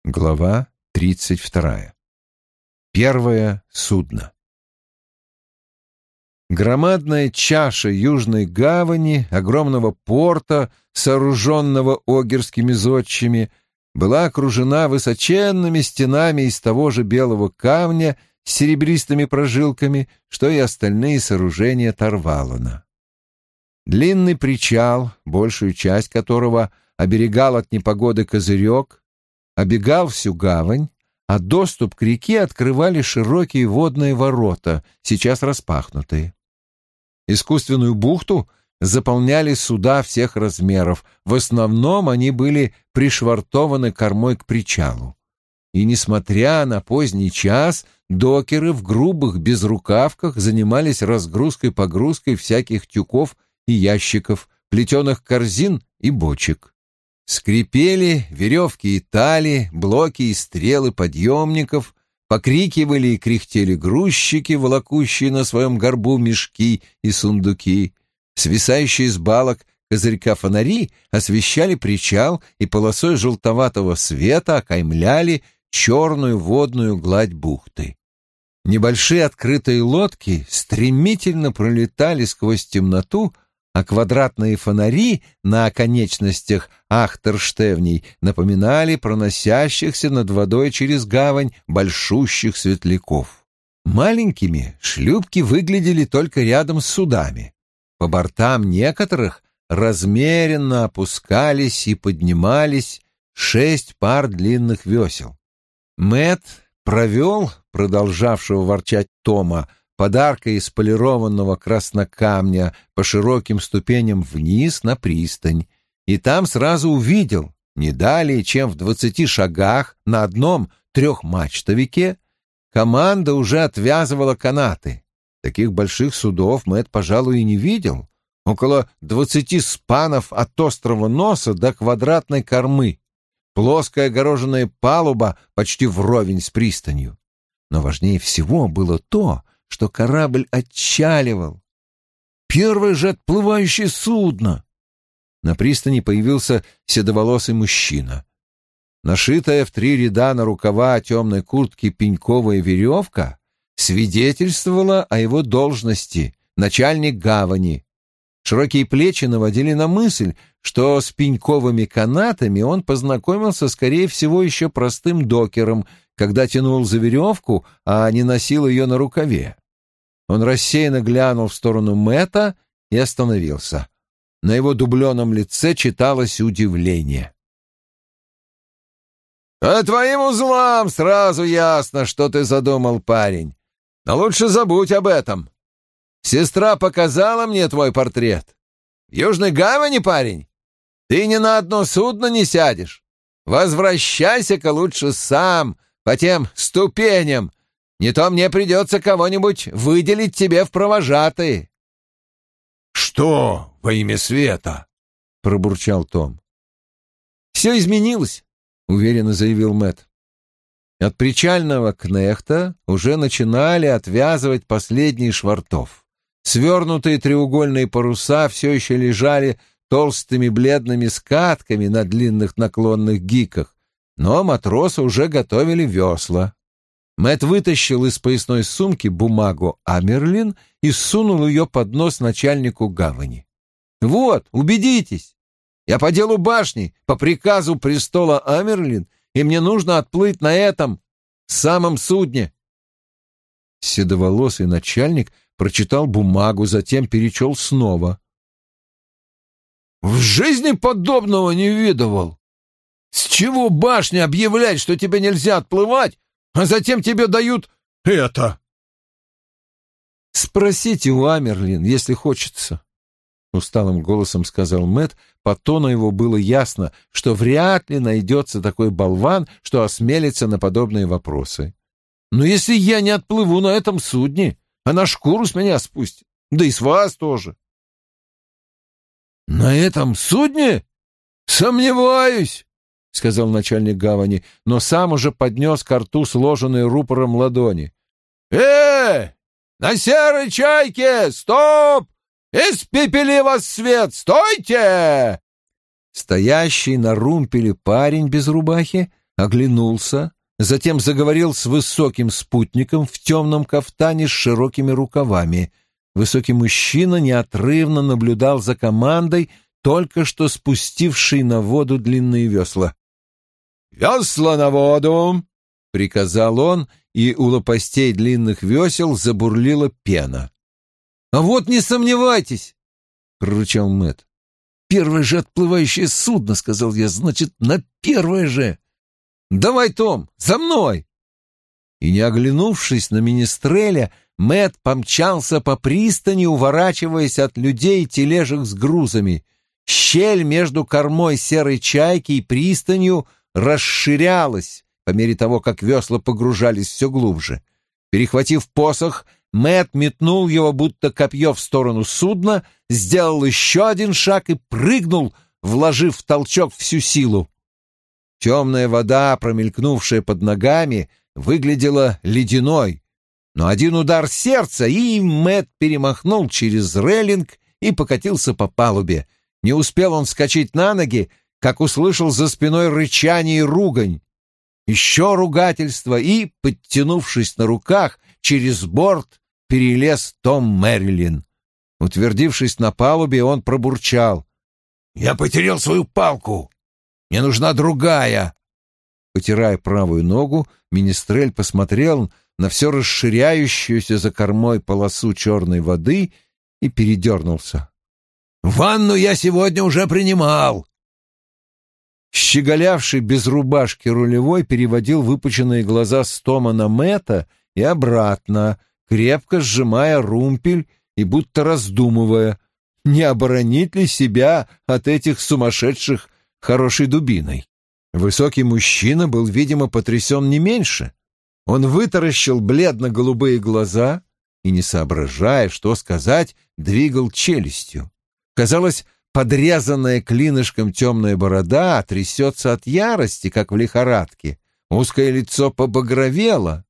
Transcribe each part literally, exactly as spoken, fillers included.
Глава тридцать вторая. Первое судно. Громадная чаша Южной гавани, огромного порта, сооруженного огерскими зодчими, была окружена высоченными стенами из того же белого камня с серебристыми прожилками, что и остальные сооружения Тарвалона. Длинный причал, большую часть которого оберегал от непогоды козырек, обегал всю гавань, а доступ к реке открывали широкие водные ворота, сейчас распахнутые. Искусственную бухту заполняли суда всех размеров, в основном они были пришвартованы кормой к причалу. И, несмотря на поздний час, докеры в грубых безрукавках занимались разгрузкой-погрузкой всяких тюков и ящиков, плетеных корзин и бочек. Скрипели веревки и тали, блоки и стрелы подъемников, покрикивали и кряхтели грузчики, волокущие на своем горбу мешки и сундуки. Свисающие с балок козырька фонари освещали причал и полосой желтоватого света окаймляли черную водную гладь бухты. Небольшие открытые лодки стремительно пролетали сквозь темноту, а квадратные фонари на оконечностях ахтерштевней напоминали проносящихся над водой через гавань большущих светляков. Маленькими шлюпки выглядели только рядом с судами. По бортам некоторых размеренно опускались и поднимались шесть пар длинных весел. Мэтт провел продолжавшего ворчать Тома подарка из полированного краснокамня по широким ступеням вниз на пристань, и там сразу увидел, не далее, чем в двадцати шагах на одном трехмачтовике, команда уже отвязывала канаты. Таких больших судов Мэтт, пожалуй, и не видел. Около двадцати спанов от острого носа до квадратной кормы. Плоская огороженная палуба почти вровень с пристанью. Но важнее всего было то, что корабль отчаливал. Первое же отплывающее судно! На пристани появился седоволосый мужчина. Нашитая в три ряда на рукава темной куртки пеньковая веревка свидетельствовала о его должности — начальник гавани. Широкие плечи наводили на мысль, что с пеньковыми канатами он познакомился, скорее всего, еще простым докером, когда тянул за веревку, а не носил ее на рукаве. Он рассеянно глянул в сторону Мэтта и остановился. На его дубленом лице читалось удивление. «По твоим узлам сразу ясно, что ты задумал, парень. Но лучше забудь об этом. Сестра показала мне твой портрет. В Южной гавани, парень, ты ни на одно судно не сядешь. Возвращайся-ка лучше сам по тем ступеням. Не то мне придется кого-нибудь выделить тебе в провожатые». «Что во имя света?» — пробурчал Том. «Все изменилось», — уверенно заявил Мэтт. От причального кнехта уже начинали отвязывать последние швартов. Свернутые треугольные паруса все еще лежали толстыми бледными скатками на длинных наклонных гиках, но матросы уже готовили весла. Мэтт вытащил из поясной сумки бумагу Амерлин и сунул ее под нос начальнику гавани. «Вот, убедитесь, я по делу башни, по приказу престола Амерлин, и мне нужно отплыть на этом самом судне». Седоволосый начальник прочитал бумагу, затем перечел снова. «В жизни подобного не видывал. С чего башня объявляет, что тебе нельзя отплывать, а затем тебе дают это?» «Спросите у Амерлин, если хочется», — усталым голосом сказал Мэтт. По тону его было ясно, что вряд ли найдется такой болван, что осмелится на подобные вопросы. «Но если я не отплыву на этом судне, она шкуру с меня спустит, да и с вас тоже». «На этом судне? Сомневаюсь», — сказал начальник гавани, но сам уже поднес ко рту сложенные рупором ладони. «Э, на серой чайке! Стоп! Испепели вас свет! Стойте!» Стоящий на румпеле парень без рубахи оглянулся, затем заговорил с высоким спутником в темном кафтане с широкими рукавами. Высокий мужчина неотрывно наблюдал за командой, только что спустившей на воду длинные весла. «Весла на воду!» — приказал он, и у лопастей длинных весел забурлила пена. «А вот не сомневайтесь!» — прорычал Мэтт. «Первое же отплывающее судно», — сказал я, — «значит, на первое же». «Давай, Том, за мной!» И, не оглянувшись на Министреля, Мэтт помчался по пристани, уворачиваясь от людей и тележек с грузами. Щель между кормой серой чайки и пристанью расширялась по мере того, как весла погружались все глубже. Перехватив посох, Мэтт метнул его, будто копье, в сторону судна, сделал еще один шаг и прыгнул, вложив в толчок всю силу. Темная вода, промелькнувшая под ногами, выглядела ледяной, но один удар сердца, и Мэтт перемахнул через рейлинг и покатился по палубе. Не успел он вскочить на ноги, как услышал за спиной рычание и ругань. Еще ругательство, и, подтянувшись на руках, через борт перелез Том Мэрилин. Утвердившись на палубе, он пробурчал: «Я потерял свою палку! Мне нужна другая!» Потирая правую ногу, Министрель посмотрел на все расширяющуюся за кормой полосу черной воды и передернулся. «Ванну я сегодня уже принимал!» Щеголявший без рубашки рулевой переводил выпученные глаза с Тома на Мэтта и обратно, крепко сжимая румпель и будто раздумывая, не оборонить ли себя от этих сумасшедших хорошей дубиной. Высокий мужчина был, видимо, потрясен не меньше. Он вытаращил бледно-голубые глаза и, не соображая, что сказать, двигал челюстью. Казалось, подрезанная клинышком темная борода трясется от ярости, как в лихорадке. Узкое лицо побагровело.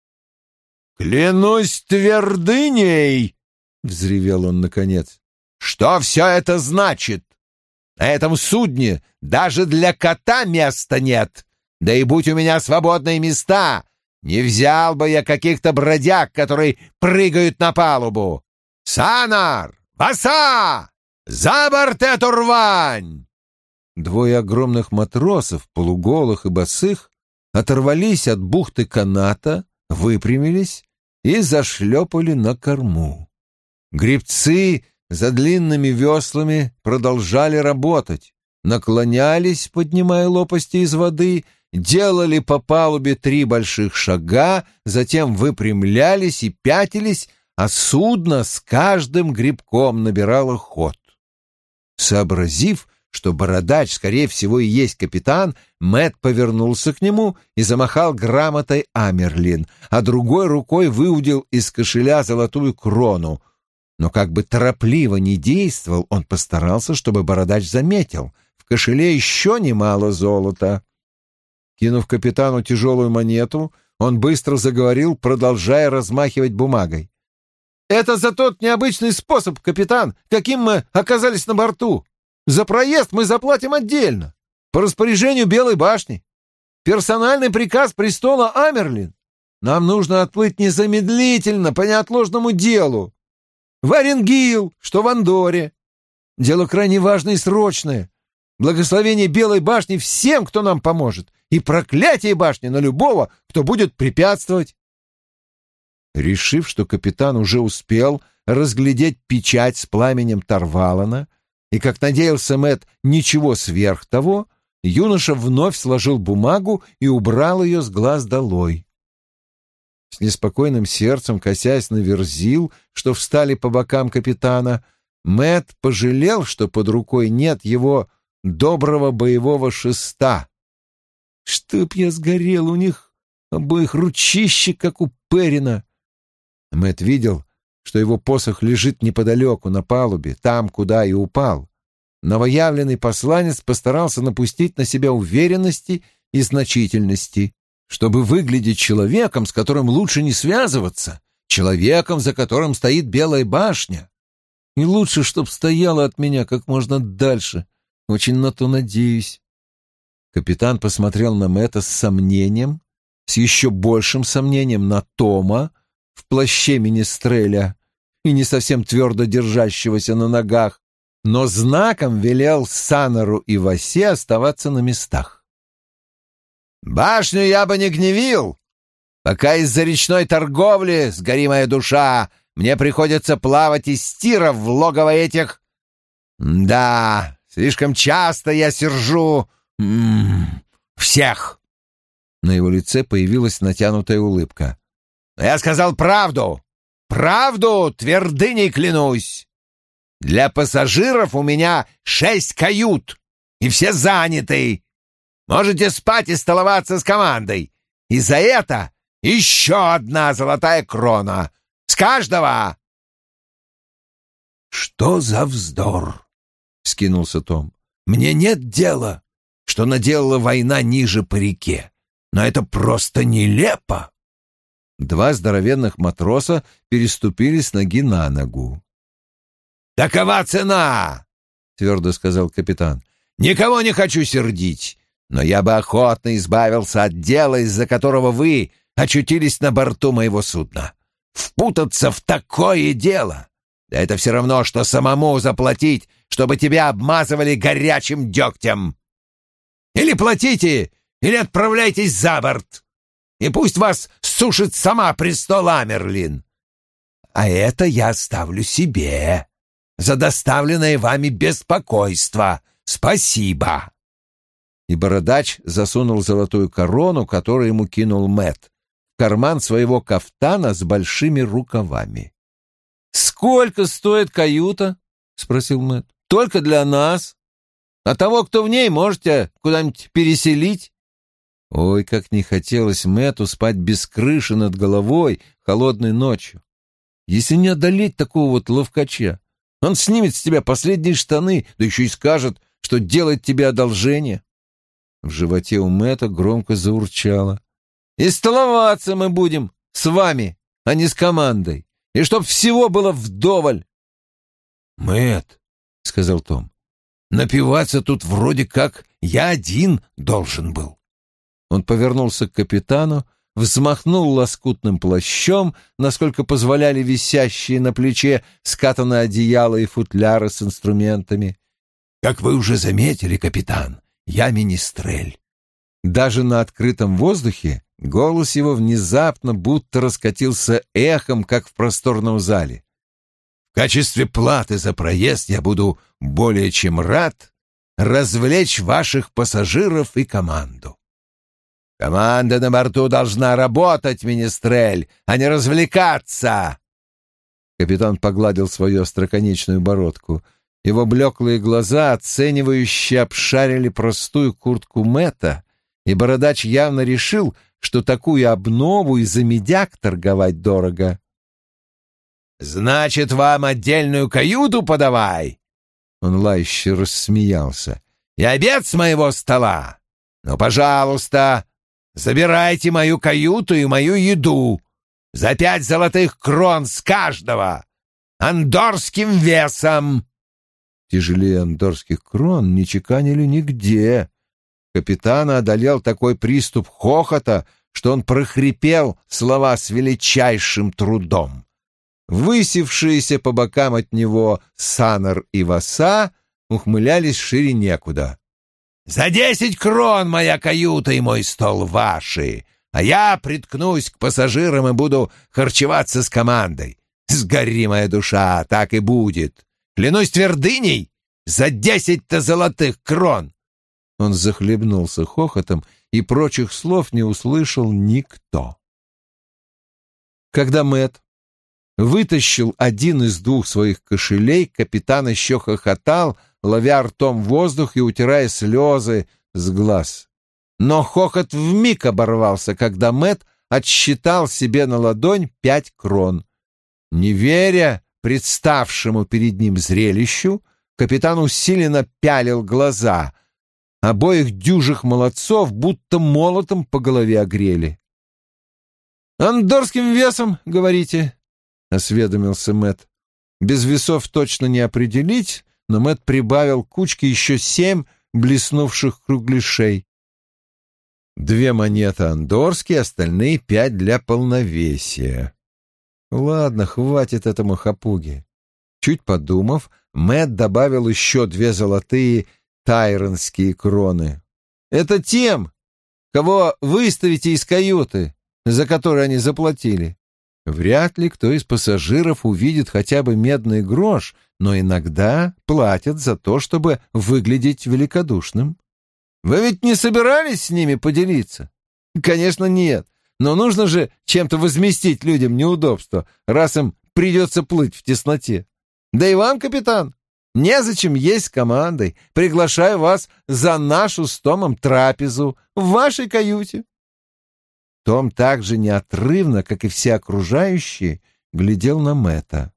«Клянусь твердыней!» — взревел он наконец. «Что все это значит? На этом судне даже для кота места нет. Да и будь у меня свободные места, не взял бы я каких-то бродяг, которые прыгают на палубу. Санар! Баса! За борт эту рвань!» Двое огромных матросов, полуголых и босых, оторвались от бухты каната, выпрямились и зашлепали на корму. Гребцы за длинными веслами продолжали работать, наклонялись, поднимая лопасти из воды, делали по палубе три больших шага, затем выпрямлялись и пятились, а судно с каждым гребком набирало ход. Сообразив, что бородач, скорее всего, и есть капитан, Мэтт повернулся к нему и замахал грамотой Амерлин, а другой рукой выудил из кошеля золотую крону. Но как бы торопливо ни действовал, он постарался, чтобы бородач заметил. В кошеле еще немало золота. Кинув капитану тяжелую монету, он быстро заговорил, продолжая размахивать бумагой. «Это за тот необычный способ, капитан, каким мы оказались на борту. За проезд мы заплатим отдельно, по распоряжению Белой башни. Персональный приказ престола Амерлин. Нам нужно отплыть незамедлительно по неотложному делу. В Оренгил, что в Андоре. Дело крайне важное и срочное. Благословение Белой башни всем, кто нам поможет, и проклятие башни на любого, кто будет препятствовать». Решив, что капитан уже успел разглядеть печать с пламенем Тарвалана, и, как надеялся Мэтт, ничего сверх того, юноша вновь сложил бумагу и убрал ее с глаз долой. С неспокойным сердцем, косясь на верзил, что встали по бокам капитана, Мэтт пожалел, что под рукой нет его доброго боевого шеста. Чтоб я сгорел, у них обоих ручище, как у Перина. Мэтт видел, что его посох лежит неподалеку, на палубе, там, куда и упал. Новоявленный посланец постарался напустить на себя уверенности и значительности, чтобы выглядеть человеком, с которым лучше не связываться, человеком, за которым стоит Белая башня. И лучше, чтоб стояла от меня как можно дальше. Очень на то надеюсь. Капитан посмотрел на Мэтта с сомнением, с еще большим сомнением на Тома в плаще министреля и не совсем твердо держащегося на ногах, но знаком велел Саннеру и Васе оставаться на местах. «Башню я бы не гневил, пока из-за речной торговли, сгори моя душа, мне приходится плавать из тиров в логово этих... Да, слишком часто я сержу... М -м, всех!» На его лице появилась натянутая улыбка. «Но я сказал правду! Правду, твердыней клянусь! Для пассажиров у меня шесть кают, и все заняты. Можете спать и столоваться с командой. И за это еще одна золотая крона. С каждого!» «Что за вздор?» — вскинулся Том. «Мне нет дела, что наделала война ниже по реке, но это просто нелепо!» Два здоровенных матроса переступили с ноги на ногу. «Такова цена!» — твердо сказал капитан. «Никого не хочу сердить, но я бы охотно избавился от дела, из-за которого вы очутились на борту моего судна. Впутаться в такое дело! Да это все равно, что самому заплатить, чтобы тебя обмазывали горячим дегтем. Или платите, или отправляйтесь за борт, и пусть вас сушит сама престол Амерлин. А это я оставлю себе за доставленное вами беспокойство. Спасибо!» И бородач засунул золотую корону, которую ему кинул Мэтт, в карман своего кафтана с большими рукавами. «Сколько стоит каюта?» — спросил Мэтт. «Только для нас. А того, кто в ней, можете куда-нибудь переселить?» Ой, как не хотелось Мэтту спать без крыши над головой холодной ночью. Если не одолеть такого вот ловкача, он снимет с тебя последние штаны, да еще и скажет, что делает тебе одолжение. В животе у Мэтта громко заурчало. «И столоваться мы будем с вами, а не с командой. И чтоб всего было вдоволь!» «Мэтт», — сказал Том, — «напиваться тут вроде как я один должен был». Он повернулся к капитану, взмахнул лоскутным плащом, насколько позволяли висящие на плече скатанное одеяло и футляры с инструментами. «Как вы уже заметили, капитан, я министрель». Даже на открытом воздухе голос его внезапно будто раскатился эхом, как в просторном зале. «В качестве платы за проезд я буду более чем рад развлечь ваших пассажиров и команду. Команда на борту должна работать, министрель, а не развлекаться!» Капитан погладил свою остроконечную бородку. Его блеклые глаза оценивающе обшарили простую куртку Мэтта, и бородач явно решил, что такую обнову и за медяк торговать дорого. «Значит, вам отдельную каюту подавай!» Он лающе рассмеялся. «И обед с моего стола! Ну, пожалуйста, забирайте мою каюту и мою еду за пять золотых крон с каждого, андорским весом!» Тяжелее андорских крон не чеканили нигде. Капитана одолел такой приступ хохота, что он прохрипел слова с величайшим трудом. Высевшиеся по бокам от него Саннер и Васа ухмылялись шире некуда. «За десять крон моя каюта и мой стол ваши, а я приткнусь к пассажирам и буду харчеваться с командой. Сгори моя душа, так и будет. Клянусь твердыней, за десять-то золотых крон!» Он захлебнулся хохотом, и прочих слов не услышал никто. Когда Мэтт вытащил один из двух своих кошелей, капитан еще хохотал, ловя ртом воздух и утирая слезы с глаз. Но хохот вмиг оборвался, когда Мэтт отсчитал себе на ладонь пять крон. Не веря представшему перед ним зрелищу, капитан усиленно пялил глаза. Обоих дюжих молодцов будто молотом по голове огрели. «Андорским весом, говорите?» — осведомился Мэтт. Без весов точно не определить, но Мэтт прибавил к кучке еще семь блеснувших кругляшей. Две монеты андорские, остальные пять для полновесия. Ладно, хватит этому хапуги. Чуть подумав, Мэтт добавил еще две золотые тайронские кроны. Это тем, кого выставите из каюты, за которые они заплатили. Вряд ли кто из пассажиров увидит хотя бы медный грош, но иногда платят за то, чтобы выглядеть великодушным. Вы ведь не собирались с ними поделиться? Конечно, нет. Но нужно же чем-то возместить людям неудобства, раз им придется плыть в тесноте. Да и вам, капитан, незачем есть с командой. Приглашаю вас за нашу с Томом трапезу в вашей каюте. Том так же неотрывно, как и все окружающие, глядел на Мэтта.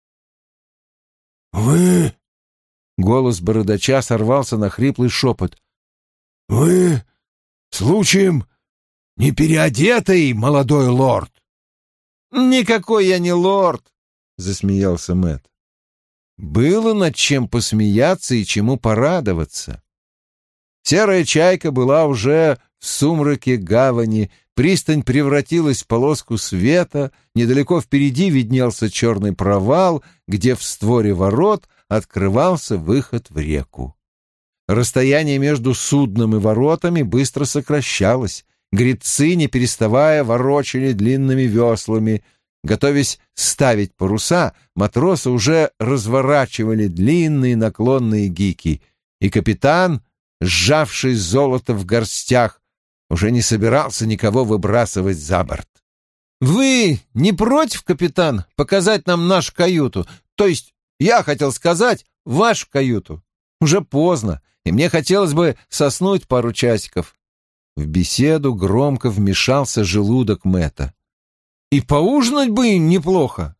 «Вы...» — голос бородача сорвался на хриплый шепот. «Вы, случаем, не переодетый, молодой лорд?» «Никакой я не лорд», — засмеялся Мэтт. Было над чем посмеяться и чему порадоваться. Серая чайка была уже в сумраке гавани, пристань превратилась в полоску света, недалеко впереди виднелся черный провал, где в створе ворот открывался выход в реку. Расстояние между судном и воротами быстро сокращалось. Гребцы, не переставая, ворочали длинными веслами. Готовясь ставить паруса, матросы уже разворачивали длинные наклонные гики, и капитан, сжавший золото в горстях, уже не собирался никого выбрасывать за борт. «Вы не против, капитан, показать нам нашу каюту? То есть, я хотел сказать, вашу каюту. Уже поздно, и мне хотелось бы соснуть пару часиков». В беседу громко вмешался желудок Мэтта. «И поужинать бы неплохо».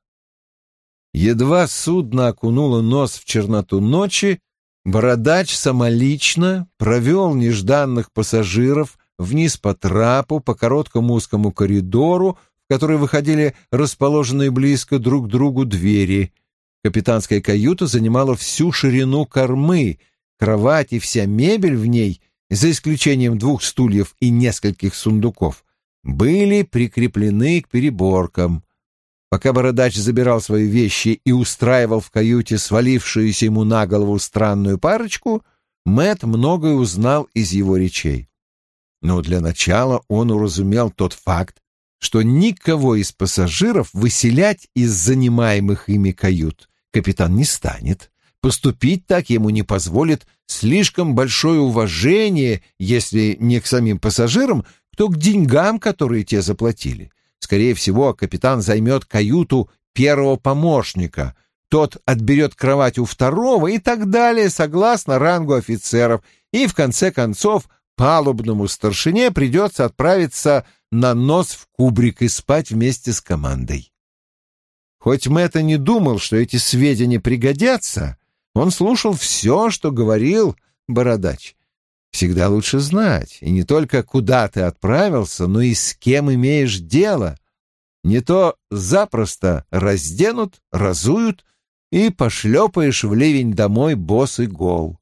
Едва судно окунуло нос в черноту ночи, бородач самолично провел нежданных пассажиров вниз по трапу, по короткому узкому коридору, в который выходили расположенные близко друг к другу двери. Капитанская каюта занимала всю ширину кормы, кровать и вся мебель в ней, за исключением двух стульев и нескольких сундуков, были прикреплены к переборкам. Пока бородач забирал свои вещи и устраивал в каюте свалившуюся ему на голову странную парочку, Мэтт многое узнал из его речей. Но для начала он уразумел тот факт, что никого из пассажиров выселять из занимаемых ими кают капитан не станет. Поступить так ему не позволит слишком большое уважение, если не к самим пассажирам, то к деньгам, которые те заплатили. Скорее всего, капитан займет каюту первого помощника, тот отберет кровать у второго и так далее, согласно рангу офицеров, и в конце концов палубному старшине придется отправиться на нос в кубрик и спать вместе с командой. Хоть Мэтт и не думал, что эти сведения пригодятся, он слушал все, что говорил бородач. Всегда лучше знать, и не только куда ты отправился, но и с кем имеешь дело. Не то запросто разденут, разуют, и пошлепаешь в ливень домой босый гол.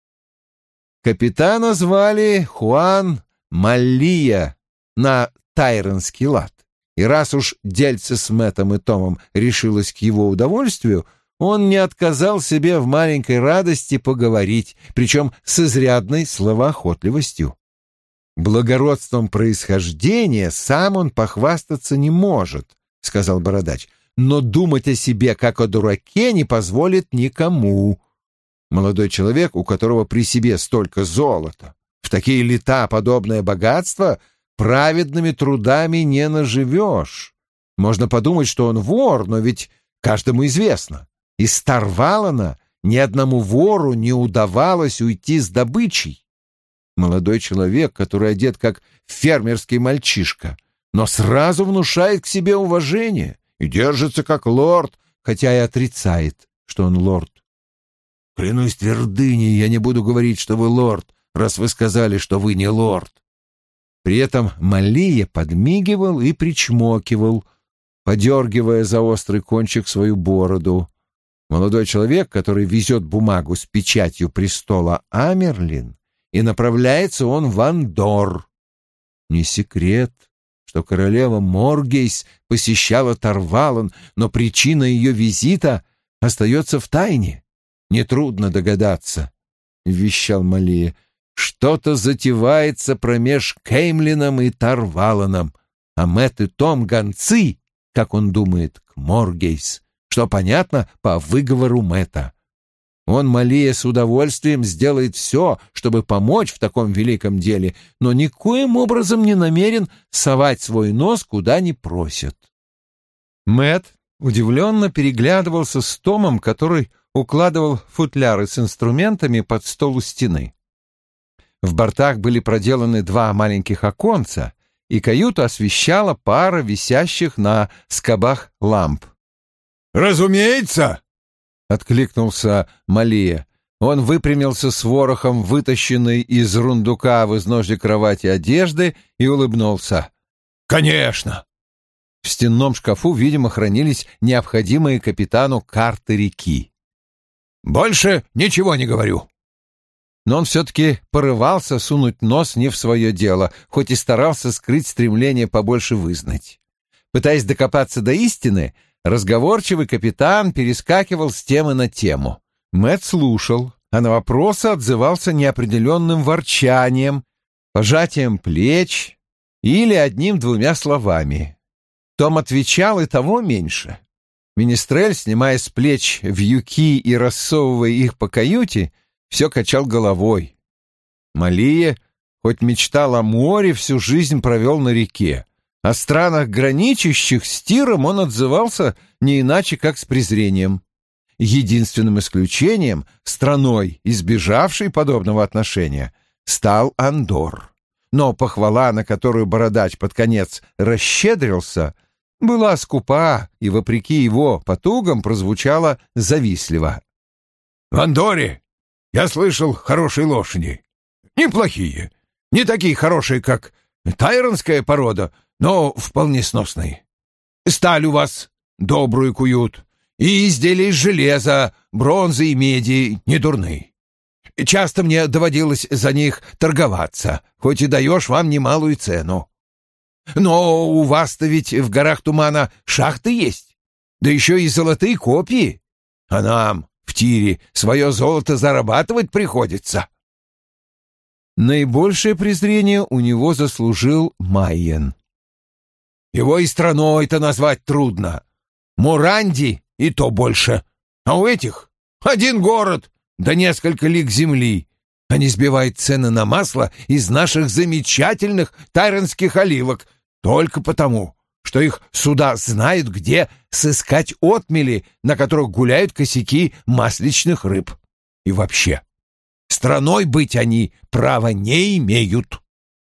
Капитана звали Хуан Маллия на тайронский лад, и раз уж дельце с Мэттом и Томом решилось к его удовольствию, он не отказал себе в маленькой радости поговорить, причем с изрядной словоохотливостью. «Благородством происхождения сам он похвастаться не может», — сказал бородач, «но думать о себе как о дураке не позволит никому. Молодой человек, у которого при себе столько золота, в такие лета подобное богатство праведными трудами не наживешь. Можно подумать, что он вор, но ведь каждому известно, из Тарвалана ни одному вору не удавалось уйти с добычей. Молодой человек, который одет как фермерский мальчишка, но сразу внушает к себе уважение и держится как лорд, хотя и отрицает, что он лорд. Клянусь твердыней, я не буду говорить, что вы лорд, раз вы сказали, что вы не лорд. При этом Малия подмигивал и причмокивал, подергивая за острый кончик свою бороду. Молодой человек, который везет бумагу с печатью престола Амерлин, и направляется он в Андор. Не секрет, что королева Моргейс посещала Тарвалан, но причина ее визита остается в тайне. Нетрудно догадаться, — вещал Малия. Что-то затевается промеж Кеймлином и Тарваланом, а Мэтт и Том гонцы, как он думает, к Моргейс, что понятно по выговору Мэтта. Он, Малия, с удовольствием сделает все, чтобы помочь в таком великом деле, но никоим образом не намерен совать свой нос, куда не просят. Мэтт удивленно переглядывался с Томом, который укладывал футляры с инструментами под стол у стены. В бортах были проделаны два маленьких оконца, и каюту освещала пара висящих на скобах ламп. «Разумеется!» — откликнулся Малия. Он выпрямился с ворохом, вытащенной из рундука в изножье кровати одежды, и улыбнулся. «Конечно!» В стенном шкафу, видимо, хранились необходимые капитану карты реки. «Больше ничего не говорю». Но он все-таки порывался сунуть нос не в свое дело, хоть и старался скрыть стремление побольше вызнать. Пытаясь докопаться до истины, разговорчивый капитан перескакивал с темы на тему. Мэтт слушал, а на вопросы отзывался неопределенным ворчанием, пожатием плеч или одним-двумя словами. Том отвечал, и того меньше. Министрель, снимая с плеч вьюки и рассовывая их по каюте, все качал головой. Малия, хоть мечтал о море, всю жизнь провел на реке. О странах, граничащих с Тиром, он отзывался не иначе, как с презрением. Единственным исключением, страной, избежавшей подобного отношения, стал Андор. Но похвала, на которую бородач под конец расщедрился, была скупа и, вопреки его потугам, прозвучала завистливо. «В Андоре, я слышал, хорошие лошади. Неплохие. Не такие хорошие, как тайронская порода, но вполне сносные. Сталь у вас добрую куют, и изделия из железа, бронзы и меди недурны. Часто мне доводилось за них торговаться, хоть и даешь вам немалую цену. Но у вас-то ведь в горах тумана шахты есть, да еще и золотые копии, а нам в Тире свое золото зарабатывать приходится». Наибольшее презрение у него заслужил Майен. «Его и страной-то назвать трудно. Муранди и то больше. А у этих один город да несколько лиг земли. Они сбивают цены на масло из наших замечательных тайронских оливок только потому, что их суда знают, где сыскать отмели, на которых гуляют косяки масличных рыб. И вообще, страной быть они права не имеют».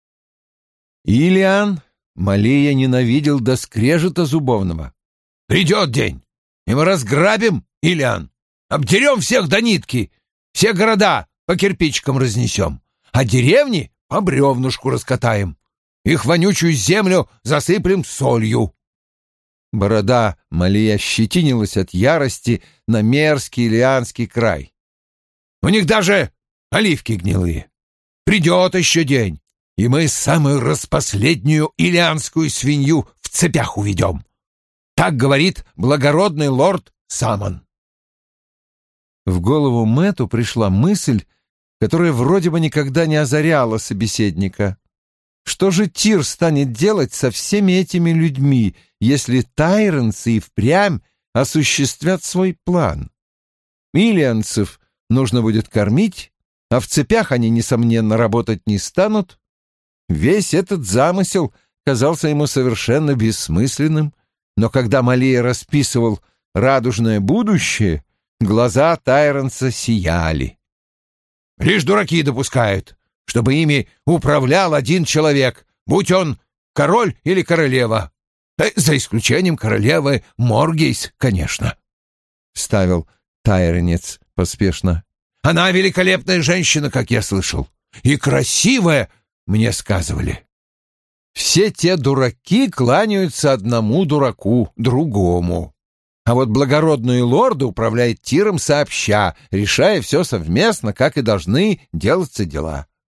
Илиан Малия ненавидел до скрежета зубовного. «Придет день, и мы разграбим Илиан, обдерем всех до нитки, все города по кирпичикам разнесем, а деревни по бревнушку раскатаем. Их вонючую землю засыплем солью». Борода Малия щетинилась от ярости на мерзкий Илианский край. «У них даже оливки гнилые. Придет еще день, и мы самую распоследнюю илианскую свинью в цепях уведем. Так говорит благородный лорд Самон». В голову Мэтту пришла мысль, которая вроде бы никогда не озаряла собеседника. Что же Тир станет делать со всеми этими людьми, если тайронцы и впрямь осуществят свой план? Илианцев нужно будет кормить, а в цепях они, несомненно, работать не станут. Весь этот замысел казался ему совершенно бессмысленным, но когда Малия расписывал радужное будущее, глаза тайронца сияли. «Лишь дураки допускают, чтобы ими управлял один человек, будь он король или королева. За исключением королевы Моргейс, конечно», — вставил тайронец поспешно. «Она великолепная женщина, как я слышал, и красивая, мне сказывали». Все те дураки кланяются одному дураку, другому. А вот благородные лорды управляют Тиром сообща, решая все совместно, как и должны делаться дела.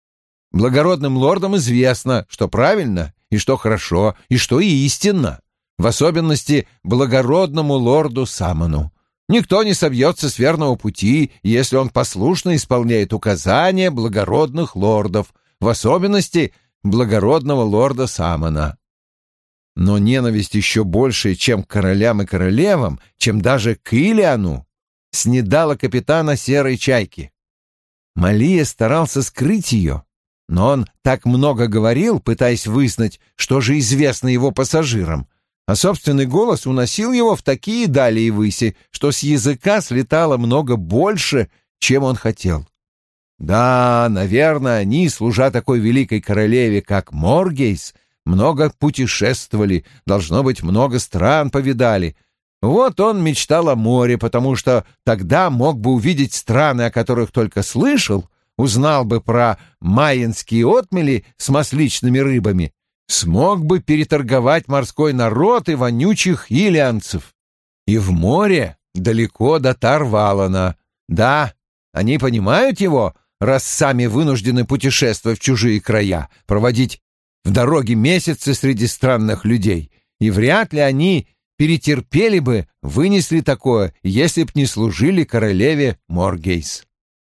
Благородным лордам известно, что правильно и что хорошо, и что и истинно, в особенности благородному лорду Самону. Никто не собьется с верного пути, если он послушно исполняет указания благородных лордов, в особенности благородного лорда Самона. Но ненависть еще большая, чем к королям и королевам, чем даже к Илиану, снедала капитана Серой Чайки. Малия старался скрыть ее, но он так много говорил, пытаясь вызнать, что же известно его пассажирам, а собственный голос уносил его в такие дали и выси, что с языка слетало много больше, чем он хотел. Да, наверное, они, служа такой великой королеве, как Моргейс, много путешествовали, должно быть, много стран повидали. Вот он мечтал о море, потому что тогда мог бы увидеть страны, о которых только слышал, узнал бы про майенские отмели с масличными рыбами, смог бы переторговать морской народ и вонючих илианцев. И в море далеко до Тарвалана. Да, они понимают его, раз сами вынуждены путешествовать в чужие края, проводить в дороге месяцы среди странных людей, и вряд ли они перетерпели бы, вынесли такое, если б не служили королеве Моргейс.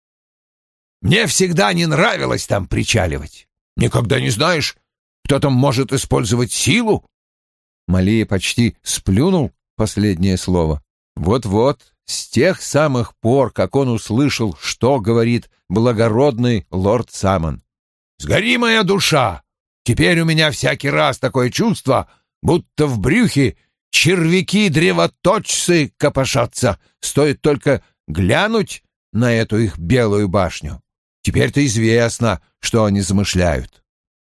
Мне всегда не нравилось там причаливать. Никогда не знаешь, кто там может использовать силу. Малия почти сплюнул последнее слово. Вот-вот, с тех самых пор, как он услышал, что говорит благородный лорд Самон. «Сгори моя душа! Теперь у меня всякий раз такое чувство, будто в брюхе червяки-древоточцы копошатся, стоит только глянуть на эту их белую башню. Теперь-то известно, что они замышляют».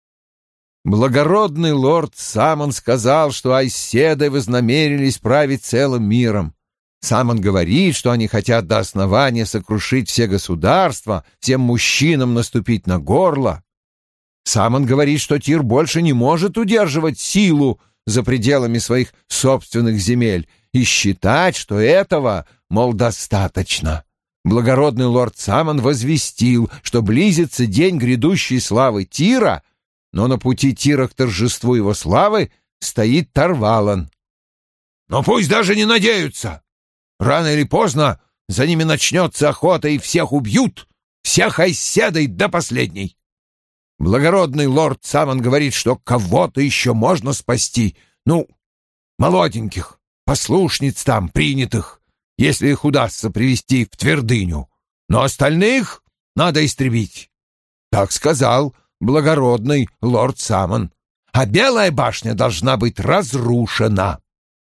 Благородный лорд Самон сказал, что айседы вознамерились править целым миром. Самон говорит, что они хотят до основания сокрушить все государства, всем мужчинам наступить на горло. Самон говорит, что Тир больше не может удерживать силу за пределами своих собственных земель и считать, что этого, мол, достаточно. Благородный лорд Самон возвестил, что близится день грядущей славы Тира, но на пути Тира к торжеству его славы стоит Тарвалан. «Но пусть даже не надеются. Рано или поздно за ними начнется охота, и всех убьют, всех айседой до последней. Благородный лорд Самон говорит, что кого-то еще можно спасти. Ну, молоденьких, послушниц там, принятых, если их удастся привести в твердыню. Но остальных надо истребить. Так сказал благородный лорд Самон. А Белая башня должна быть разрушена».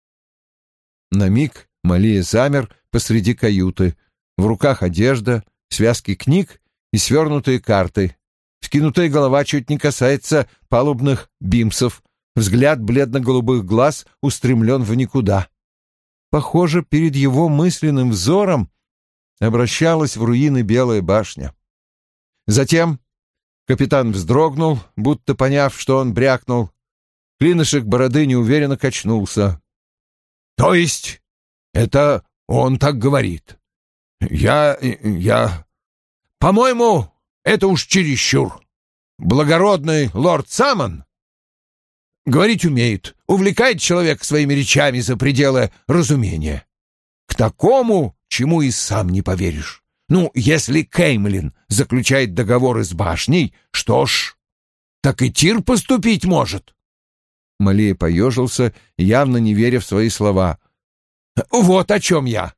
На миг Малия замер посреди каюты. В руках одежда, связки книг и свернутые карты. Вскинутая голова чуть не касается палубных бимсов. Взгляд бледно-голубых глаз устремлен в никуда. Похоже, перед его мысленным взором обращалась в руины Белая башня. Затем капитан вздрогнул, будто поняв, что он брякнул. Клинышек бороды неуверенно качнулся. «То есть это он так говорит? Я... я... По-моему, это уж чересчур. Благородный лорд Самон говорить умеет, увлекает человека своими речами за пределы разумения. К такому, чему и сам не поверишь. Ну, если Кеймлин заключает договоры с башней, что ж, так и Тир поступить может». Малия поежился, явно не веря в свои слова. «Вот о чем я».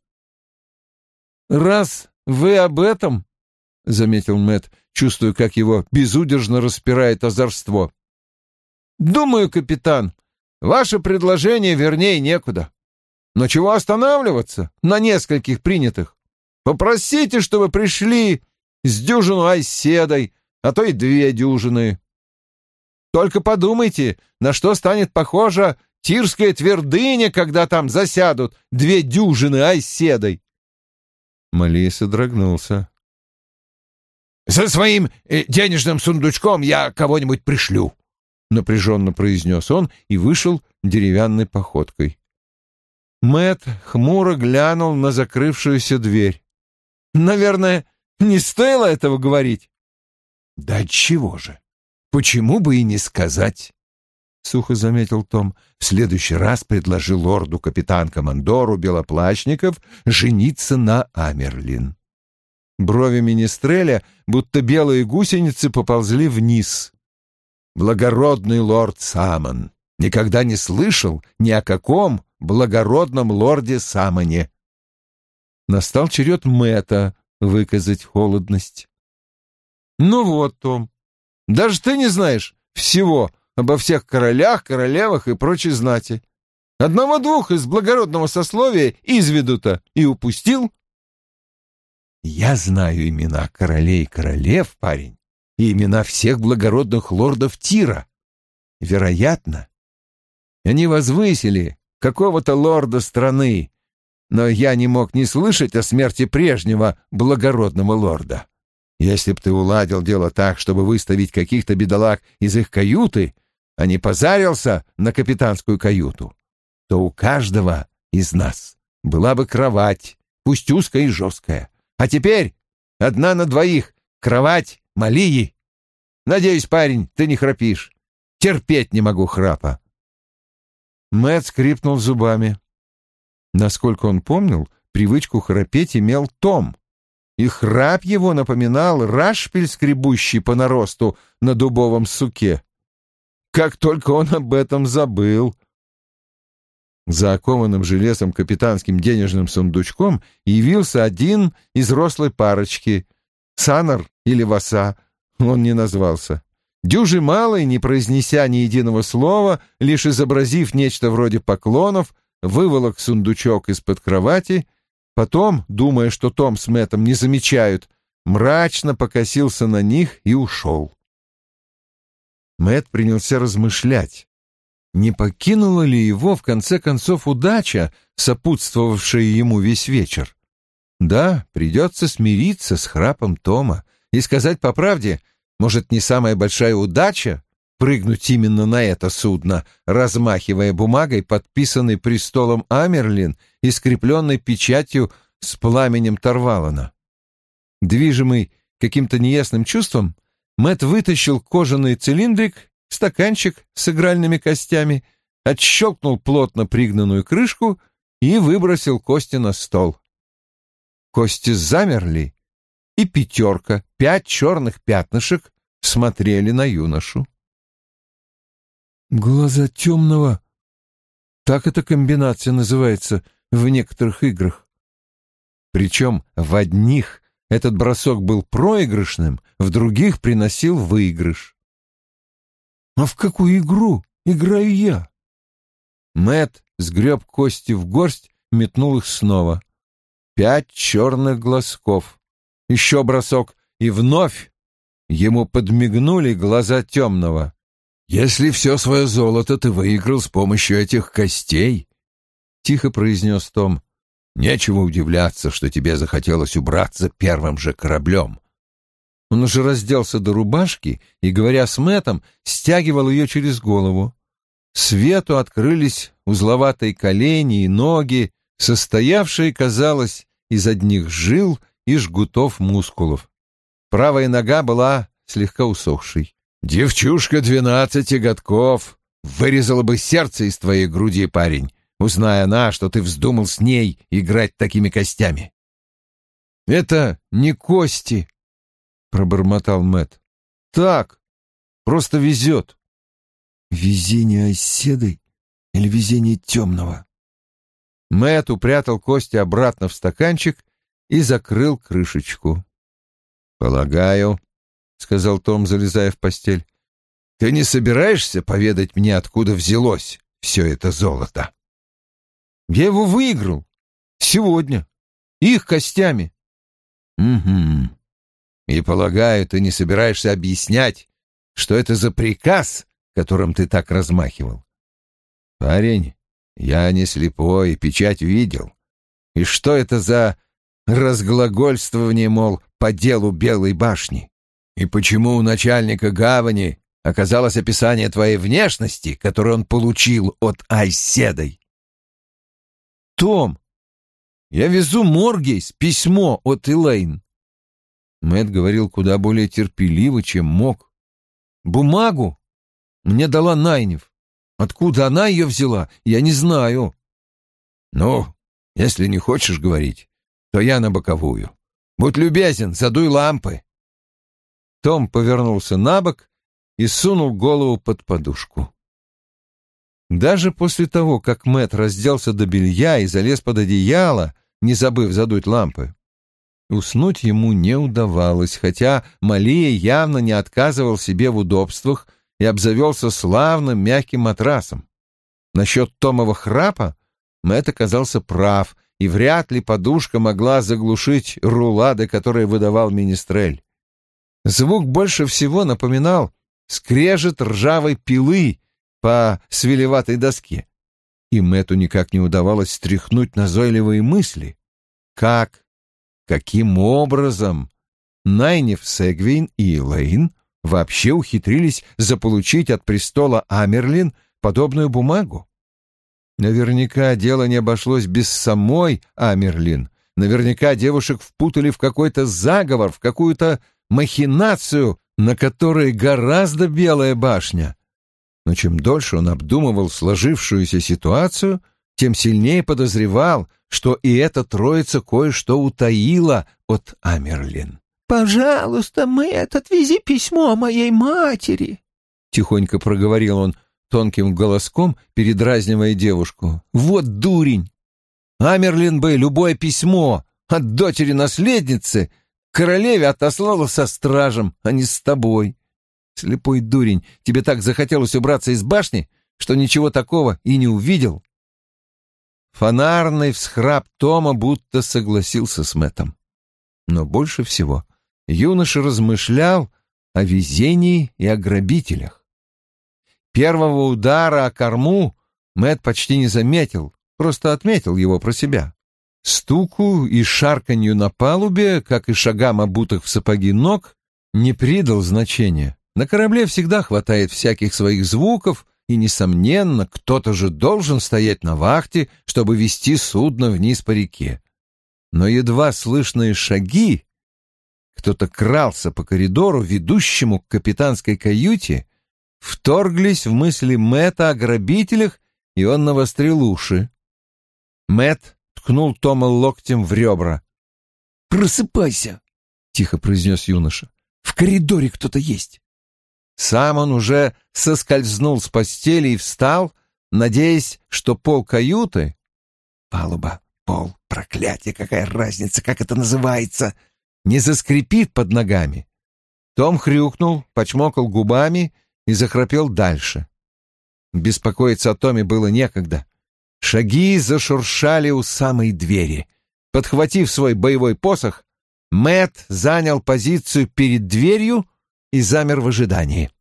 «Раз вы об этом, — заметил Мэтт, чувствуя, как его безудержно распирает озорство, — думаю, капитан, ваше предложение вернее некуда. Но чего останавливаться на нескольких принятых? Попросите, чтобы пришли с дюжину айседой, а то и две дюжины. Только подумайте, на что станет похожа Тирская твердыня, когда там засядут две дюжины айседой». Малия содрогнулся. «За своим э, денежным сундучком я кого-нибудь пришлю», — напряженно произнес он и вышел деревянной походкой. Мэтт хмуро глянул на закрывшуюся дверь. «Наверное, не стоило этого говорить?» Да отчего же? Почему бы и не сказать? — сухо заметил Том. В следующий раз предложил лорду-капитан-командору Белоплащников жениться на Амерлин. Брови министреля, будто белые гусеницы, поползли вниз. Благородный лорд Самон никогда не слышал ни о каком благородном лорде Самоне. Настал черед Мэтта выказать холодность. Ну вот, Том, даже ты не знаешь всего обо всех королях, королевах и прочей знати. Одного-двух из благородного сословия из виду-то и упустил. Я знаю имена королей и королев, парень, и имена всех благородных лордов Тира. Вероятно, они возвысили какого-то лорда страны, но я не мог не слышать о смерти прежнего благородного лорда. Если б ты уладил дело так, чтобы выставить каких-то бедолаг из их каюты, а не позарился на капитанскую каюту, то у каждого из нас была бы кровать, пусть узкая и жесткая. А теперь одна на двоих, кровать Малии. Надеюсь, парень, ты не храпишь. Терпеть не могу храпа. Мэтт скрипнул зубами. Насколько он помнил, привычку храпеть имел Том, и храп его напоминал рашпиль, скребущий по наросту на дубовом суке. Как только он об этом забыл. За окованным железом капитанским денежным сундучком явился один из рослой парочки. Саннер или Васа, он не назвался. Дюжи малый, не произнеся ни единого слова, лишь изобразив нечто вроде поклонов, выволок сундучок из-под кровати, потом, думая, что Том с Мэттом не замечают, мрачно покосился на них и ушел. Мэтт принялся размышлять. Не покинула ли его, в конце концов, удача, сопутствовавшая ему весь вечер? Да, придется смириться с храпом Тома и сказать по правде, может, не самая большая удача прыгнуть именно на это судно, размахивая бумагой, подписанной престолом Амерлин и скрепленной печатью с пламенем Тарвалана. Движимый каким-то неясным чувством, Мэтт вытащил кожаный цилиндрик, стаканчик с игральными костями, отщелкнул плотно пригнанную крышку и выбросил кости на стол. Кости замерли, и пятерка, пять черных пятнышек смотрели на юношу. «Глаза темного» — так эта комбинация называется в некоторых играх. Причем в одних этот бросок был проигрышным, в других приносил выигрыш. «А в какую игру играю я?» Мэтт сгреб кости в горсть, метнул их снова. Пять черных глазков. Еще бросок, и вновь ему подмигнули глаза темного. «Если все свое золото ты выиграл с помощью этих костей, — тихо произнес Том, — нечего удивляться, что тебе захотелось убраться первым же кораблем». Он уже разделся до рубашки и, говоря с Мэттом, стягивал ее через голову. Свету открылись узловатые колени и ноги, состоявшие, казалось, из одних жил и жгутов мускулов. Правая нога была слегка усохшей. «Девчушка двенадцати годков вырезала бы сердце из твоей груди, парень, узная она, что ты вздумал с ней играть такими костями». «Это не кости», — пробормотал Мэтт. «Так, просто везет». «Везение оседой или везение темного?» Мэтт упрятал кости обратно в стаканчик и закрыл крышечку. «Полагаю, — сказал Том, залезая в постель, — ты не собираешься поведать мне, откуда взялось все это золото?» «Я его выиграл. Сегодня. Их костями». «Угу. И, полагаю, ты не собираешься объяснять, что это за приказ, которым ты так размахивал?» «Парень, я не слепой, печать видел. И что это за разглагольствование, мол, по делу Белой башни? И почему у начальника гавани оказалось описание твоей внешности, которое он получил от Айседой?» «Том, я везу Моргейс письмо от Элейн». Мэтт говорил куда более терпеливо, чем мог. «Бумагу мне дала Найниф. Откуда она ее взяла, я не знаю». «Ну, если не хочешь говорить, то я на боковую. Будь любезен, задуй лампы». Том повернулся на бок и сунул голову под подушку. Даже после того, как Мэтт разделся до белья и залез под одеяло, не забыв задуть лампы, уснуть ему не удавалось, хотя Малия явно не отказывал себе в удобствах и обзавелся славным мягким матрасом. Насчет Томова храпа Мэтт оказался прав, и вряд ли подушка могла заглушить рулады, которые выдавал Министрель. Звук больше всего напоминал скрежет ржавой пилы по свелеватой доске, и Мэтту никак не удавалось стряхнуть назойливые мысли. Как, каким образом Найниф Сегвейн и Элейн вообще ухитрились заполучить от престола Амерлин подобную бумагу? Наверняка дело не обошлось без самой Амерлин. Наверняка девушек впутали в какой-то заговор, в какую-то махинацию, на которой гораздо Белая башня. Но чем дольше он обдумывал сложившуюся ситуацию, тем сильнее подозревал, что и эта троица кое-что утаила от Амерлин. «Пожалуйста, Мэтт, отвези письмо моей матери», — тихонько проговорил он тонким голоском, передразнивая девушку. «Вот дурень! Амерлин бы любое письмо от дочери-наследницы королеве отослала со стражем, а не с тобой. Слепой дурень, тебе так захотелось убраться из башни, что ничего такого и не увидел». Фонарный всхрап Тома будто согласился с Мэттом. Но больше всего юноша размышлял о везении и о грабителях. Первого удара о корму Мэтт почти не заметил, просто отметил его про себя. Стуку и шарканью на палубе, как и шагам обутых в сапоги ног, не придал значения. На корабле всегда хватает всяких своих звуков, и, несомненно, кто-то же должен стоять на вахте, чтобы вести судно вниз по реке. Но едва слышные шаги, кто-то крался по коридору, ведущему к капитанской каюте, вторглись в мысли Мэтта о грабителях, и он навострил уши. Мэтт ткнул Тома локтем в ребра. «Просыпайся!» — тихо произнес юноша. «В коридоре кто-то есть!» Сам он уже соскользнул с постели и встал, надеясь, что пол каюты... Палуба, пол, проклятие, какая разница, как это называется? Не заскрипит под ногами. Том хрюкнул, почмокал губами и захрапел дальше. Беспокоиться о Томе было некогда. Шаги зашуршали у самой двери. Подхватив свой боевой посох, Мэтт занял позицию перед дверью и замер в ожидании.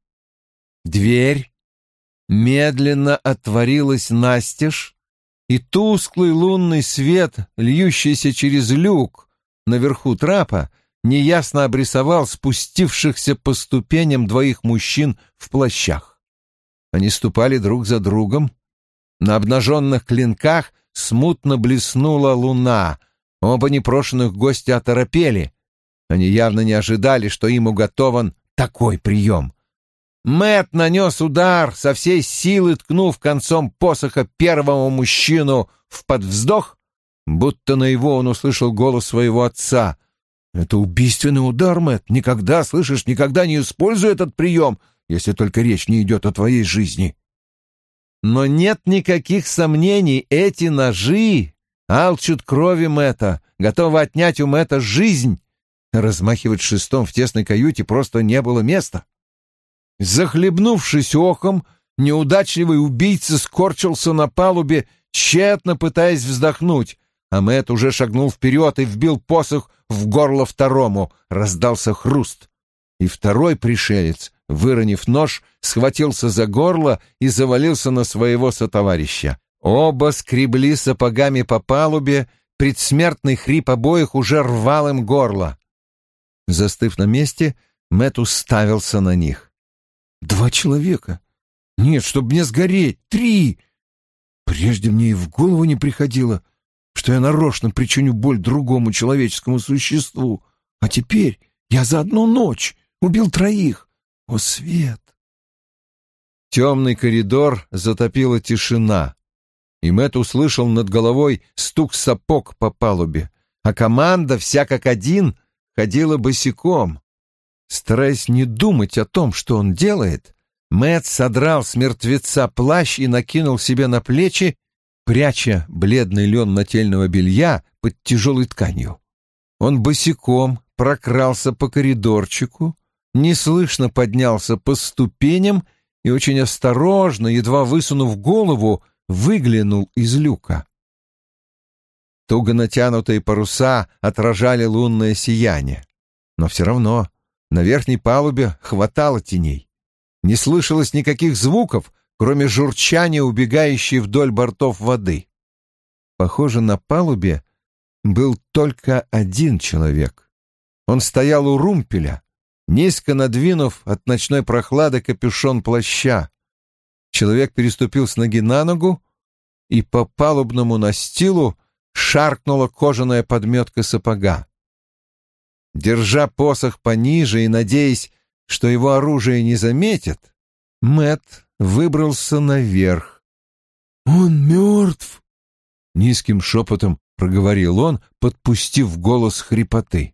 Дверь медленно отворилась настежь, и тусклый лунный свет, льющийся через люк наверху трапа, неясно обрисовал спустившихся по ступеням двоих мужчин в плащах. Они ступали друг за другом. На обнаженных клинках смутно блеснула луна. Оба непрошенных гостя оторопели. Они явно не ожидали, что им уготован такой прием. Мэтт нанес удар, со всей силы ткнув концом посоха первого мужчину в подвздох, будто наяву он услышал голос своего отца. «Это убийственный удар, Мэтт. Никогда, слышишь, никогда не используй этот прием, если только речь не идет о твоей жизни». Но нет никаких сомнений, эти ножи алчут крови Мэтта, готовы отнять у Мэтта жизнь. Размахивать шестом в тесной каюте просто не было места. Захлебнувшись охом, неудачливый убийца скорчился на палубе, тщетно пытаясь вздохнуть, а Мэтт уже шагнул вперед и вбил посох в горло второму. Раздался хруст, и второй пришелец, выронив нож, схватился за горло и завалился на своего сотоварища. Оба скребли сапогами по палубе, предсмертный хрип обоих уже рвал им горло. Застыв на месте, Мэтт уставился на них. «Два человека! Нет, чтобы мне сгореть! Три! Прежде мне и в голову не приходило, что я нарочно причиню боль другому человеческому существу. А теперь Я за одну ночь убил троих. О, Свет!» Темный коридор затопила тишина, и Мэтт услышал над головой стук сапог по палубе, а команда, вся как один, ходила босиком. Стараясь не думать о том, что он делает, Мэтт содрал с мертвеца плащ и накинул себе на плечи, пряча бледный лен нательного белья под тяжелой тканью. Он босиком прокрался по коридорчику, неслышно поднялся по ступеням и очень осторожно, едва высунув голову, выглянул из люка. Туго натянутые паруса отражали лунное сияние, но все равно на верхней палубе хватало теней. Не слышалось никаких звуков, кроме журчания, убегающей вдоль бортов воды. Похоже, на палубе был только один человек. Он стоял у румпеля, низко надвинув от ночной прохлады капюшон плаща. Человек переступил с ноги на ногу, и по палубному настилу шаркнула кожаная подметка сапога. Держа посох пониже и надеясь, что его оружие не заметят, Мэтт выбрался наверх. «Он мертв!» — низким шепотом проговорил он, подпустив голос хрипоты.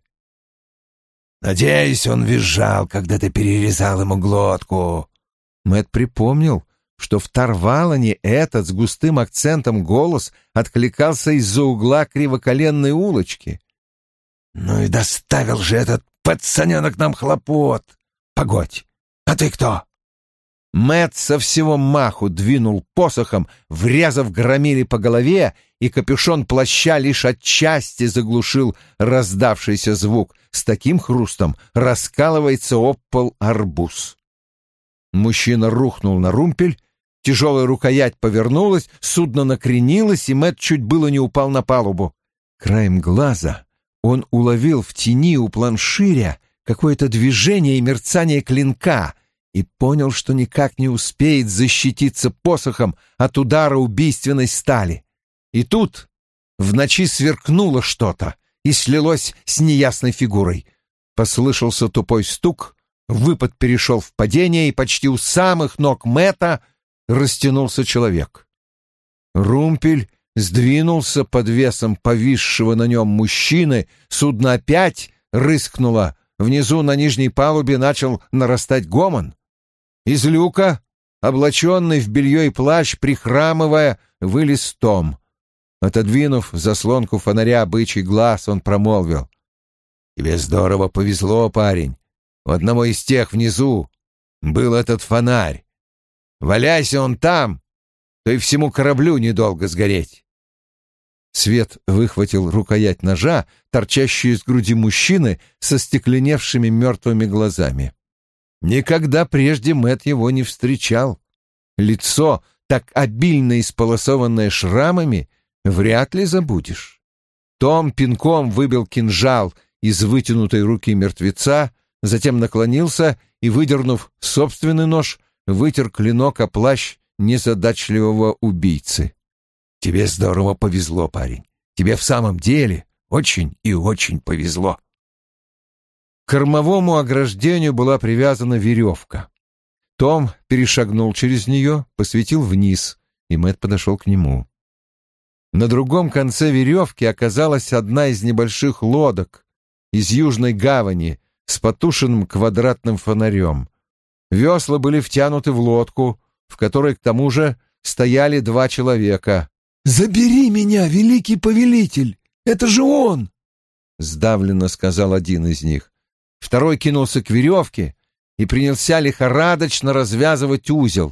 «Надеюсь, он визжал, когда ты перерезал ему глотку». Мэтт припомнил, что в Тарвалане этот с густым акцентом голос откликался из-за угла кривоколенной улочки. «Ну и доставил же этот пацаненок нам хлопот! Погодь, а ты кто?» Мэтт со всего маху двинул посохом, врезав громиле по голове, и капюшон плаща лишь отчасти заглушил раздавшийся звук. С таким хрустом раскалывается об пол арбуз. Мужчина рухнул на румпель, тяжелая рукоять повернулась, судно накренилось, и Мэтт чуть было не упал на палубу. Краем глаза он уловил в тени у планширя какое-то движение и мерцание клинка и понял, что никак не успеет защититься посохом от удара убийственной стали. И тут в ночи сверкнуло что-то и слилось с неясной фигурой. Послышался тупой стук, выпад перешел в падение, и почти у самых ног Мэтта растянулся человек. Румпель сдвинулся под весом повисшего на нем мужчины, судно опять рыскнуло, внизу на нижней палубе начал нарастать гомон. Из люка, облаченный в белье и плащ, прихрамывая, вылез Том. Отодвинув заслонку фонаря бычий глаз, он промолвил: «Тебе здорово повезло, парень. У одного из тех внизу был этот фонарь. Валяйся он там, то и всему кораблю недолго сгореть». Свет выхватил рукоять ножа, торчащую из груди мужчины со стекленевшими мертвыми глазами. Никогда прежде Мэтт его не встречал. Лицо, так обильно исполосованное шрамами, вряд ли забудешь. Том пинком выбил кинжал из вытянутой руки мертвеца, затем наклонился и, выдернув собственный нож, вытер клинок о плащ незадачливого убийцы. «Тебе здорово повезло, парень. Тебе в самом деле очень и очень повезло». К кормовому ограждению была привязана веревка. Том перешагнул через нее, посветил вниз, и Мэтт подошел к нему. На другом конце веревки оказалась одна из небольших лодок из Южной гавани с потушенным квадратным фонарем. Весла были втянуты в лодку, в которой к тому же стояли два человека. «Забери меня, великий повелитель! Это же он!» — сдавленно сказал один из них. Второй кинулся к веревке и принялся лихорадочно развязывать узел.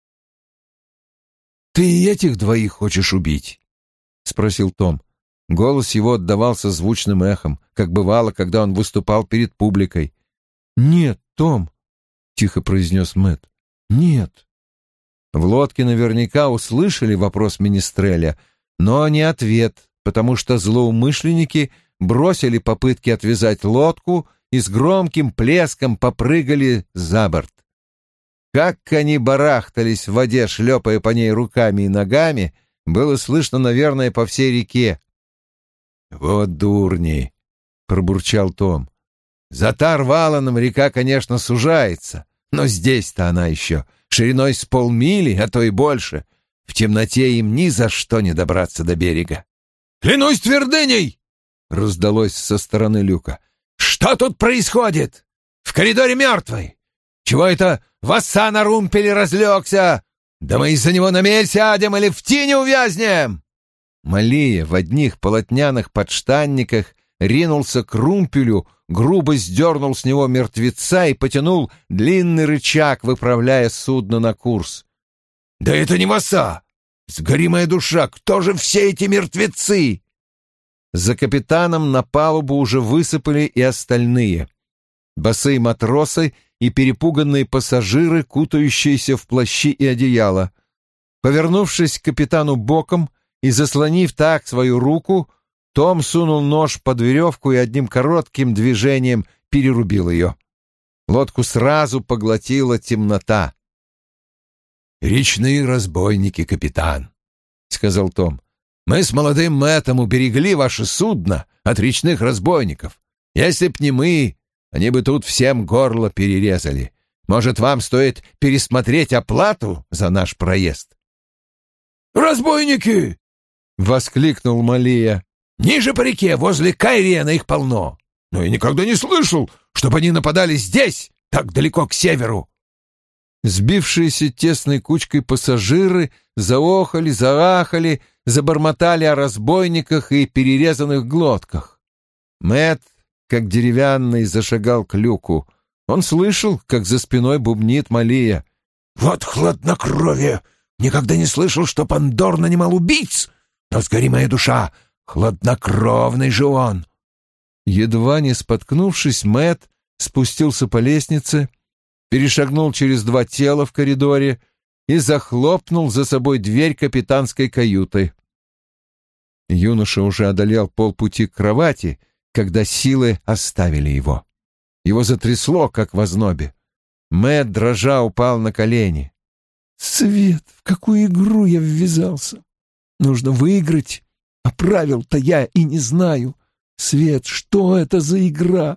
«Ты и этих двоих хочешь убить?» — спросил Том. Голос его отдавался звучным эхом, как бывало, когда он выступал перед публикой. «Нет, Том», — тихо произнес Мэтт, — «нет». В лодке наверняка услышали вопрос министреля, но не ответ, потому что злоумышленники бросили попытки отвязать лодку и с громким плеском попрыгали за борт. Как они барахтались в воде, шлепая по ней руками и ногами, было слышно, наверное, по всей реке. «Вот дурни!» — пробурчал Том. За Тар-Валаном река, конечно, сужается, но здесь-то она еще шириной с полмили, а то и больше. В темноте им ни за что не добраться до берега. «Клянусь твердыней!» — раздалось со стороны люка. «Что тут происходит? В коридоре мертвый! Чего это Васса на румпеле разлегся? Да мы из-за него на мель сядем или в тине увязнем!» Малия в одних полотняных подштанниках ринулся к румпелю, грубо сдернул с него мертвеца и потянул длинный рычаг, выправляя судно на курс. «Да это не Васса! Сгори моя душа! Кто же все эти мертвецы?» За капитаном на палубу уже высыпали и остальные. Босые матросы и перепуганные пассажиры, кутающиеся в плащи и одеяла. Повернувшись к капитану боком и заслонив так свою руку, Том сунул нож под веревку и одним коротким движением перерубил ее. Лодку сразу поглотила темнота. «Речные разбойники, капитан», — сказал Том. «Мы с молодым Мэттом уберегли ваше судно от речных разбойников. Если б не мы, они бы тут всем горло перерезали. Может, вам стоит пересмотреть оплату за наш проезд?» «Разбойники!» — воскликнул Малия. «Ниже по реке, возле Кайрена их полно. Но я никогда не слышал, чтобы они нападали здесь, так далеко к северу». Сбившиеся тесной кучкой пассажиры заохали, заахали, забормотали о разбойниках и перерезанных глотках. Мэтт, как деревянный, зашагал к люку. Он слышал, как за спиной бубнит Малия. «Вот хладнокровие! Никогда не слышал, что Пандор нанимал убийц! Но сгори моя душа! Хладнокровный же он!» Едва не споткнувшись, Мэтт спустился по лестнице, перешагнул через два тела в коридоре и захлопнул за собой дверь капитанской каюты. Юноша уже одолел полпути к кровати, когда силы оставили его. Его затрясло, как в ознобе. Мэтт, дрожа, упал на колени. «Свет, в какую игру я ввязался? Нужно выиграть, а правил-то я и не знаю. Свет, что это за игра?»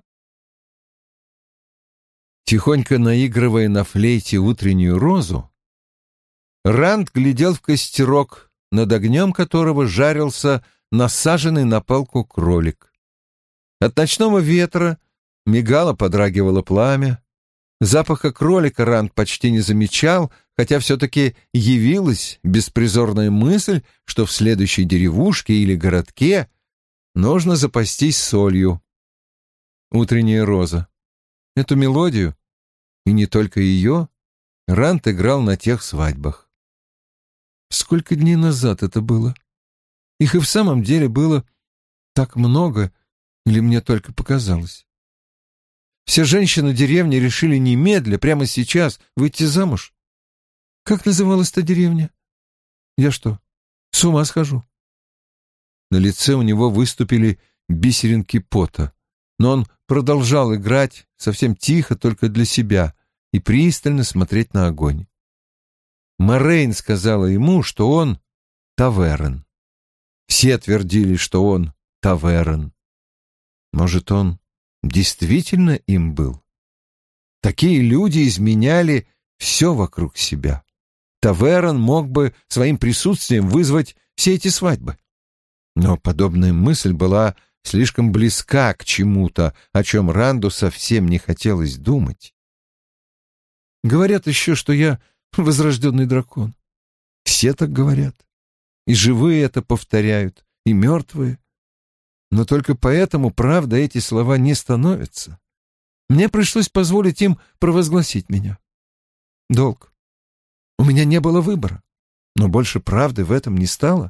Тихонько наигрывая на флейте утреннюю розу, Ранд глядел в костерок, над огнем которого жарился насаженный на палку кролик. От ночного ветра мигало, подрагивало пламя. Запаха кролика Ранд почти не замечал, хотя все-таки явилась беспризорная мысль, что в следующей деревушке или городке нужно запастись солью. Утренняя роза. Эту мелодию, и не только ее, Ранд играл на тех свадьбах. Сколько дней назад это было? Их и в самом деле было так много, или мне только показалось? Все женщины деревни решили немедля, прямо сейчас, выйти замуж. Как называлась та деревня? Я что, с ума схожу? На лице у него выступили бисеринки пота, но он продолжал играть совсем тихо, только для себя, и пристально смотреть на огонь. Морейн сказала ему, что он Таверн. Все твердили, что он Таверн. Может, он действительно им был? Такие люди изменяли все вокруг себя. Таверн мог бы своим присутствием вызвать все эти свадьбы. Но подобная мысль была слишком близка к чему-то, о чем Ранду совсем не хотелось думать. Говорят еще, что я возрожденный дракон. Все так говорят. И живые это повторяют, и мертвые. Но только поэтому, правда, эти слова не становятся. Мне пришлось позволить им провозгласить меня. Долг. У меня не было выбора, но больше правды в этом не стало.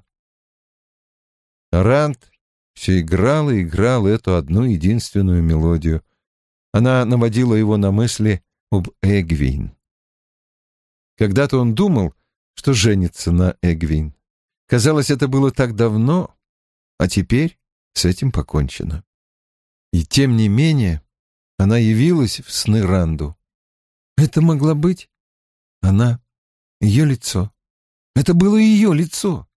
Ранд все играл и играл эту одну единственную мелодию. Она наводила его на мысли об Эгвейн. Когда-то он думал, что женится на Эгвейн. Казалось, это было так давно, а теперь с этим покончено. И тем не менее она явилась в сны Ранду. Это могла быть она, ее лицо. Это было ее лицо.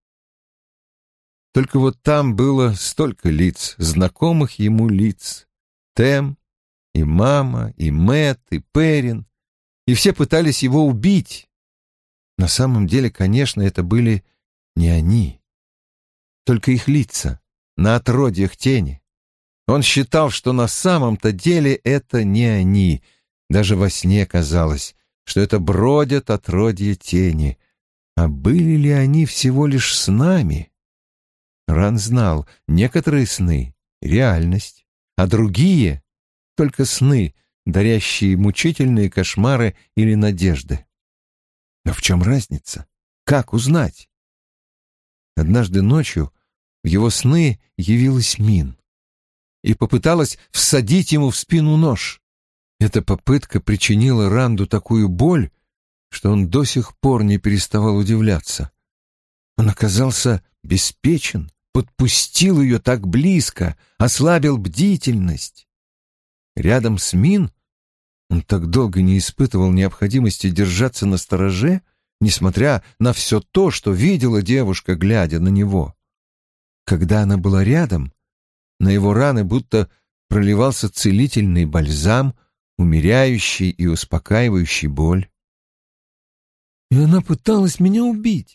Только вот там было столько лиц, знакомых ему лиц. Тем, И мама, и Мэтт, и Перрин. И все пытались его убить. На самом деле, конечно, это были не они. Только их лица на отродьях тени. Он считал, что на самом-то деле это не они. Даже во сне казалось, что это бродят отродья тени. А были ли они всего лишь снами? Ран знал, некоторые сны — реальность, а другие — только сны, дарящие мучительные кошмары или надежды. Но в чем разница? Как узнать? Однажды ночью в его сны явилась Мин и попыталась всадить ему в спину нож. Эта попытка причинила Ранду такую боль, что он до сих пор не переставал удивляться. Он оказался беспечен, подпустил ее так близко, ослабил бдительность. Рядом с Мин он так долго не испытывал необходимости держаться настороже, несмотря на все то, что видела девушка, глядя на него. Когда она была рядом, на его раны будто проливался целительный бальзам, умеряющий и успокаивающий боль. И она пыталась меня убить.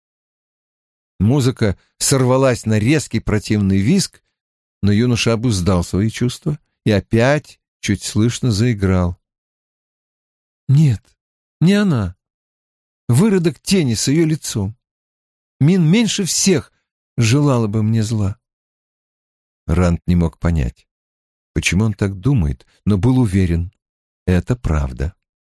Музыка сорвалась на резкий противный визг, но юноша обуздал свои чувства и опять чуть слышно заиграл. Нет, не она. Выродок тени с ее лицом. Мин меньше всех желала бы мне зла. Ранд не мог понять, почему он так думает, но был уверен, это правда.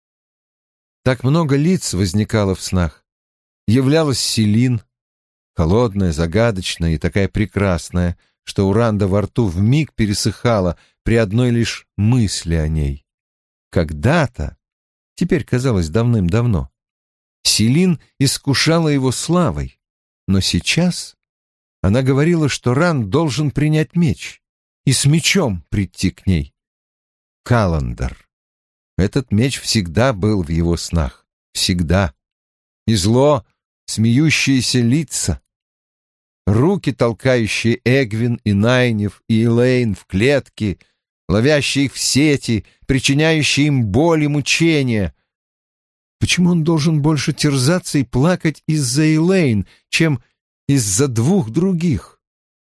Так много лиц возникало в снах. Являлась Селин, холодная, загадочная и такая прекрасная, что у Ранда во рту вмиг пересыхало при одной лишь мысли о ней. Когда-то, теперь казалось давным-давно, Селин искушала его славой, но сейчас она говорила, что Ранд должен принять меч и с мечом прийти к ней. Каландар. Этот меч всегда был в его снах. Всегда. И зло, смеющиеся лица. Руки, толкающие Эгвин и Найниф и Элейн в клетки, ловящие их в сети, причиняющие им боль и мучения. Почему он должен больше терзаться и плакать из-за Элейн, чем из-за двух других?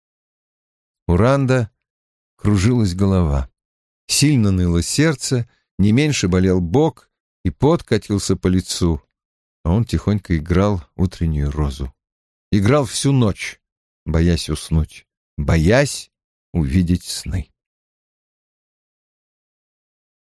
У Ранда кружилась голова. Сильно ныло сердце, не меньше болел бок, и пот катился по лицу, а он тихонько играл утреннюю розу. Играл всю ночь, боясь уснуть, боясь увидеть сны.